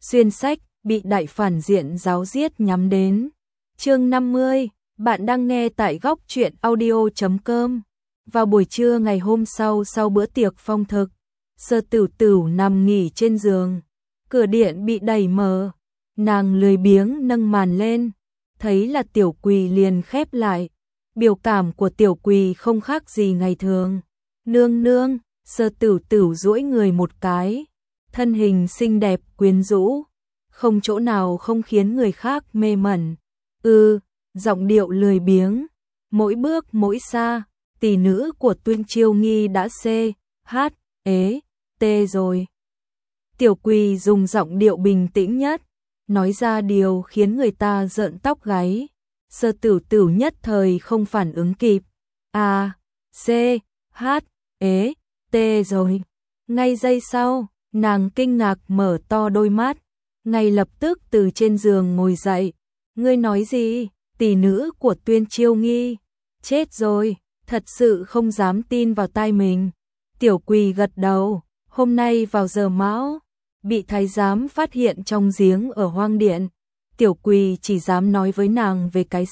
Xuyên sách, bị đại phản diện giáo giết nhắm đến. Chương 50, bạn đang nghe tại góc truyện audio.com. Vào buổi trưa ngày hôm sau bữa tiệc phong thực, Sơ Tửu Tửu nằm nghỉ trên giường. Cửa điện bị đẩy mở, nàng lười biếng nâng màn lên, thấy là Tiểu Quỳ liền khép lại. Biểu cảm của Tiểu Quỳ không khác gì ngày thường. Nương nương, Sơ Tửu Tửu duỗi người một cái, thân hình xinh đẹp quyến rũ, không chỗ nào không khiến người khác mê mẩn. Giọng điệu lười biếng, mỗi bước mỗi xa, tỷ nữ của Tuyên Chiêu Nghi đã tê rồi. Tiểu Quỳ dùng giọng điệu bình tĩnh nhất, nói ra điều khiến người ta rợn tóc gáy. Sơ Tửu Tửu nhất thời không phản ứng kịp. Tê rồi. Ngay giây sau, nàng kinh ngạc mở to đôi mắt, ngay lập tức từ trên giường ngồi dậy. Ngươi nói gì? Tỷ nữ của Tuyên Chiêu Nghi chết rồi, thật sự không dám tin vào tai mình. Tiểu Quỳ gật đầu, hôm nay vào giờ mão, bị thái giám phát hiện trong giếng ở hoang điện. Tiểu Quỳ chỉ dám nói với nàng về cái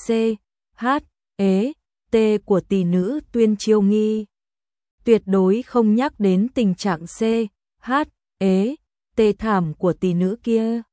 tê của tỷ nữ Tuyên Chiêu Nghi, tuyệt đối không nhắc đến tình trạng tê thảm của tỷ nữ kia.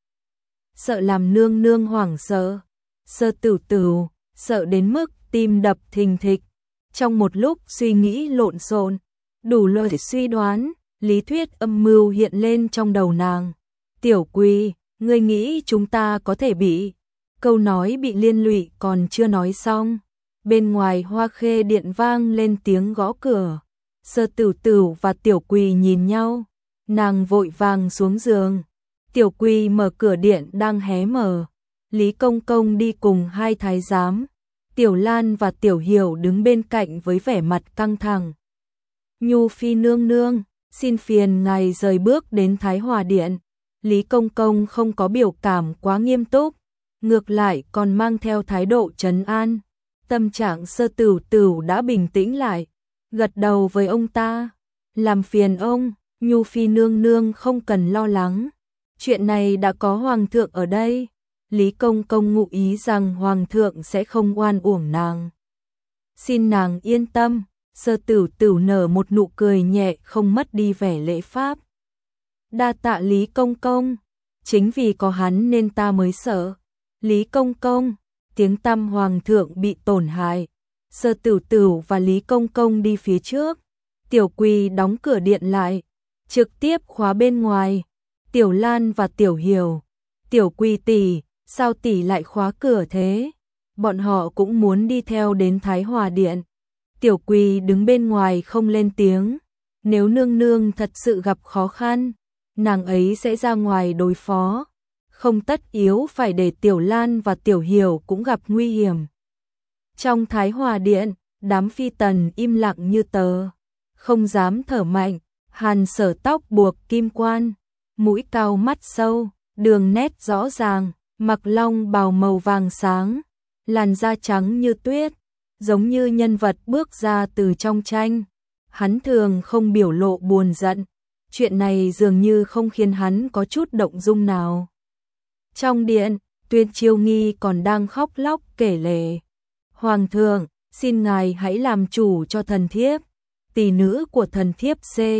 Sợ làm nương nương hoảng sợ, Sơ Tửu Tửu sợ đến mức tim đập thình thịch. Trong một lúc suy nghĩ lộn xộn, đủ loại suy đoán, lý thuyết âm mưu hiện lên trong đầu nàng. Tiểu Quỳ, ngươi nghĩ chúng ta có thể bị? Câu nói bị liên lụy còn chưa nói xong, bên ngoài Hoa Khê điện vang lên tiếng gõ cửa. Sơ Tửu Tửu và Tiểu Quỳ nhìn nhau, nàng vội vàng xuống giường. Tiểu Quỳ mở cửa điện đang hé mở, Lý Công Công đi cùng hai thái giám, Tiểu Lan và Tiểu Hiểu đứng bên cạnh với vẻ mặt căng thẳng. Nhu phi nương nương, xin phiền ngài rời bước đến Thái Hòa điện. Lý Công Công không có biểu cảm quá nghiêm túc, ngược lại còn mang theo thái độ trấn an. Tâm trạng Sơ Tửu Tửu đã bình tĩnh lại, gật đầu với ông ta. Làm phiền ông, Nhu phi nương nương không cần lo lắng, chuyện này đã có hoàng thượng ở đây. Lý Công Công ngụ ý rằng hoàng thượng sẽ không oan uổng nàng. Xin nàng yên tâm. Sơ Tửu Tửu nở một nụ cười nhẹ không mất đi vẻ lễ phép. Đa tạ Lý Công Công, chính vì có hắn nên ta mới sợ. Lý Công Công, tiếng tăm hoàng thượng bị tổn hại. Sơ Tửu Tửu và Lý Công Công đi phía trước, Tiểu Quỳ đóng cửa điện lại, trực tiếp khóa bên ngoài. Tiểu Lan và Tiểu Hiểu, Tiểu Quỳ tỷ, sao tỷ lại khóa cửa thế? Bọn họ cũng muốn đi theo đến Thái Hòa điện. Tiểu Quỳ đứng bên ngoài không lên tiếng, nếu nương nương thật sự gặp khó khăn, nàng ấy sẽ ra ngoài đối phó, không tất yếu phải để Tiểu Lan và Tiểu Hiểu cũng gặp nguy hiểm. Trong Thái Hòa điện, đám phi tần im lặng như tờ, không dám thở mạnh. Hàn Sở tóc buộc kim quan, mũi cao mắt sâu, đường nét rõ ràng, mặc long bào màu vàng sáng, làn da trắng như tuyết, giống như nhân vật bước ra từ trong tranh. Hắn thường không biểu lộ buồn giận, chuyện này dường như không khiến hắn có chút động dung nào. Trong điện, Tuyên Chiêu Nghi còn đang khóc lóc kể lể. Hoàng thượng, xin ngài hãy làm chủ cho thần thiếp. Tỷ nữ của thần thiếp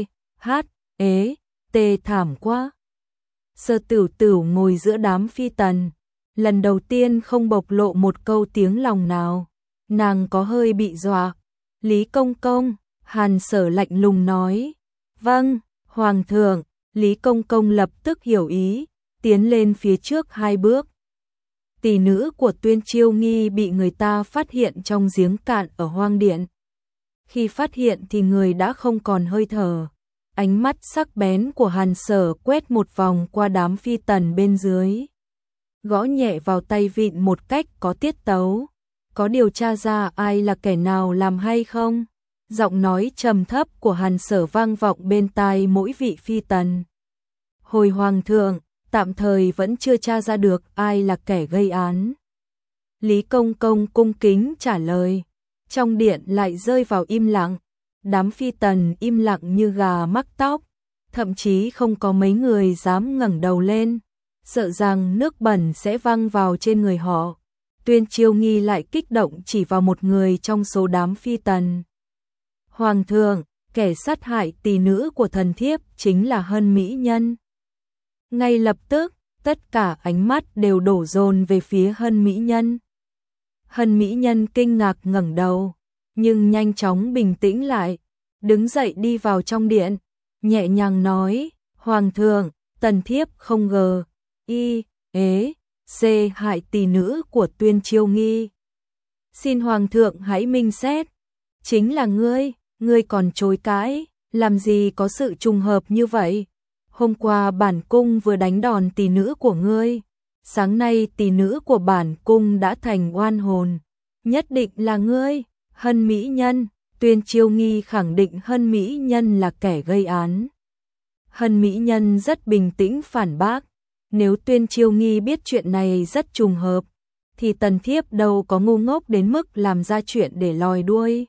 tê thảm quá. Sơ Tửu Tửu ngồi giữa đám phi tần, lần đầu tiên không bộc lộ một câu tiếng lòng nào. Nàng có hơi bị dọa. Lý Công Công, Hàn Sở lạnh lùng nói. Vâng, Hoàng thượng. Lý Công Công lập tức hiểu ý, tiến lên phía trước 2 bước. Tỷ nữ của Tuyên Chiêu Nghi bị người ta phát hiện trong giếng cạn ở hoang điện. Khi phát hiện thì người đã không còn hơi thở. Ánh mắt sắc bén của Hàn Sở quét một vòng qua đám phi tần bên dưới, gõ nhẹ vào tay vịn một cách có tiết tấu. Có điều tra ra ai là kẻ nào làm hay không? Giọng nói trầm thấp của Hàn Sở vang vọng bên tai mỗi vị phi tần. Hồi hoàng thượng, tạm thời vẫn chưa tra ra được ai là kẻ gây án. Lý Công Công cung kính trả lời. Trong điện lại rơi vào im lặng. Đám phi tần im lặng như gà mắc tóc, thậm chí không có mấy người dám ngẩng đầu lên. sợ rằng nước bẩn sẽ văng vào trên người họ. Tuyên Chiêu Nghi lại kích động chỉ vào một người trong số đám phi tần. Hoàng thượng, kẻ sát hại tỷ nữ của thần thiếp chính là Hân Mỹ Nhân. Ngay lập tức, tất cả ánh mắt đều đổ dồn về phía Hân Mỹ Nhân. Hân Mỹ Nhân kinh ngạc ngẩng đầu, nhưng nhanh chóng bình tĩnh lại, đứng dậy đi vào trong điện, nhẹ nhàng nói, Hoàng thượng, tần thiếp không ngờ, hại tỷ nữ của Tuyên Chiêu Nghi. Xin Hoàng thượng hãy minh xét, chính là ngươi còn chối cãi, làm gì có sự trùng hợp như vậy. Hôm qua bản cung vừa đánh đòn tỷ nữ của ngươi, sáng nay tỷ nữ của bản cung đã thành oan hồn, nhất định là ngươi. Hân Mỹ Nhân. Tuyên Chiêu Nghi khẳng định Hân Mỹ Nhân là kẻ gây án. Hân Mỹ Nhân rất bình tĩnh phản bác, nếu Tuyên Chiêu Nghi biết chuyện này rất trùng hợp, thì tần thiếp đâu có ngu ngốc đến mức làm ra chuyện để lòi đuôi.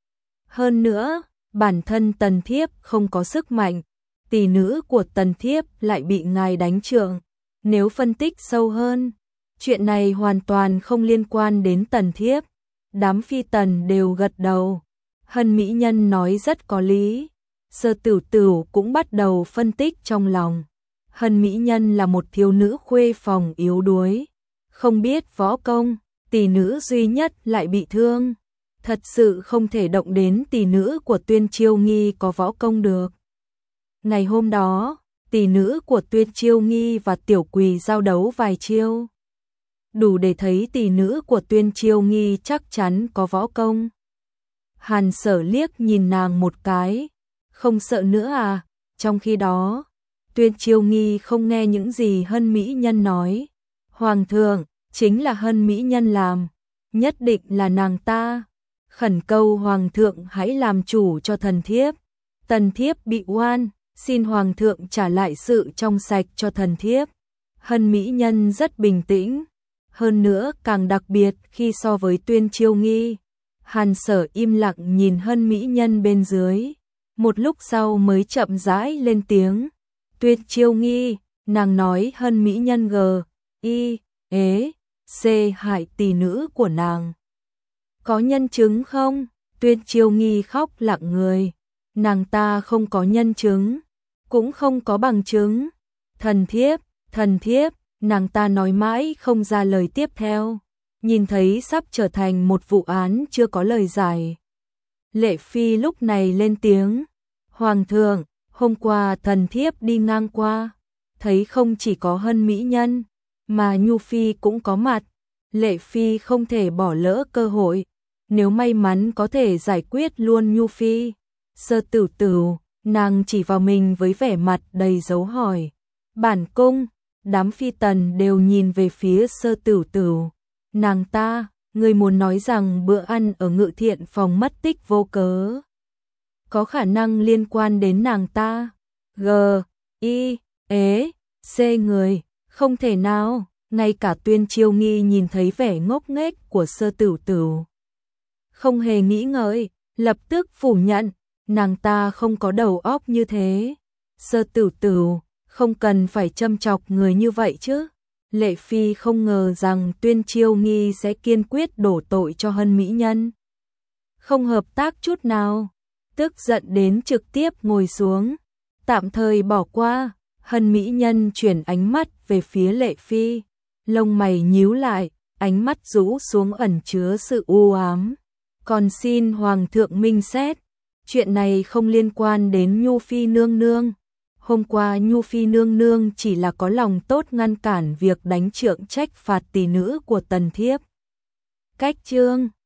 Hơn nữa, bản thân tần thiếp không có sức mạnh, tỷ nữ của tần thiếp lại bị ngài đánh trượng. Nếu phân tích sâu hơn, chuyện này hoàn toàn không liên quan đến tần thiếp. Đám phi tần đều gật đầu. Hân Mỹ Nhân nói rất có lý. Sơ Tửu Tửu cũng bắt đầu phân tích trong lòng. Hân Mỹ Nhân là một thiếu nữ khuê phòng yếu đuối, không biết võ công, tỷ nữ duy nhất lại bị thương. Thật sự không thể động đến tỷ nữ của Tuyên Chiêu Nghi có võ công được. Ngày hôm đó, tỷ nữ của Tuyên Chiêu Nghi và Tiểu Quỳ giao đấu vài chiêu, đủ để thấy tỷ nữ của Tuyên Chiêu Nghi chắc chắn có võ công. Hàn Sở liếc nhìn nàng một cái, không sợ nữa à? Trong khi đó, Tuyên Chiêu Nghi không nghe những gì Hân Mỹ Nhân nói. Hoàng thượng, chính là Hân Mỹ Nhân làm, nhất định là nàng ta. Khẩn cầu Hoàng thượng hãy làm chủ cho thần thiếp. Tần thiếp bị oan, xin Hoàng thượng trả lại sự trong sạch cho thần thiếp. Hân Mỹ Nhân rất bình tĩnh, hơn nữa càng đặc biệt khi so với Tuyên Chiêu Nghi. Hàn Sở im lặng nhìn Hân Mỹ Nhân bên dưới, một lúc sau mới chậm rãi lên tiếng. Tuyên Chiêu Nghi, nàng nói Hân Mỹ Nhân hại tỷ nữ của nàng. Có nhân chứng không? Tuyên Chiêu Nghi khóc lặng người. Nàng ta không có nhân chứng, cũng không có bằng chứng. Thần thiếp, nàng ta nói mãi không ra lời tiếp theo, nhìn thấy sắp trở thành một vụ án chưa có lời giải. Lệ Phi lúc này lên tiếng, Hoàng thượng, hôm qua thần thiếp đi ngang qua, thấy không chỉ có Hân Mỹ Nhân, mà Nhu Phi cũng có mặt. Lệ Phi không thể bỏ lỡ cơ hội, nếu may mắn có thể giải quyết luôn Nhu Phi. Sơ Tửu Tửu, nàng chỉ vào mình với vẻ mặt đầy dấu hỏi. Bản cung, đám phi tần đều nhìn về phía Sơ Tửu Tửu. Nàng ta, người muốn nói rằng bữa ăn ở Ngự Thiện phòng mất tích vô cớ có khả năng liên quan đến nàng ta. Người, không thể nào. Ngay cả Tuyên Chiêu Nghi nhìn thấy vẻ ngốc nghếch của Sơ Tửu Tửu, không hề nghĩ ngợi, lập tức phủ nhận, nàng ta không có đầu óc như thế. Sơ Tửu Tửu, không cần phải châm chọc người như vậy chứ. Lệ Phi không ngờ rằng Tuyên Chiêu Nghi sẽ kiên quyết đổ tội cho Hân Mỹ Nhân, không hợp tác chút nào, tức giận đến trực tiếp ngồi xuống, tạm thời bỏ qua. Hân Mỹ Nhân chuyển ánh mắt về phía Lệ Phi, lông mày nhíu lại, ánh mắt rũ xuống ẩn chứa sự u ám. Còn xin Hoàng thượng minh xét, chuyện này không liên quan đến Nhu Phi nương nương. Hôm qua Nhu Phi nương nương chỉ là có lòng tốt ngăn cản việc đánh trượng trách phạt tỷ nữ của tần thiếp. Cách chương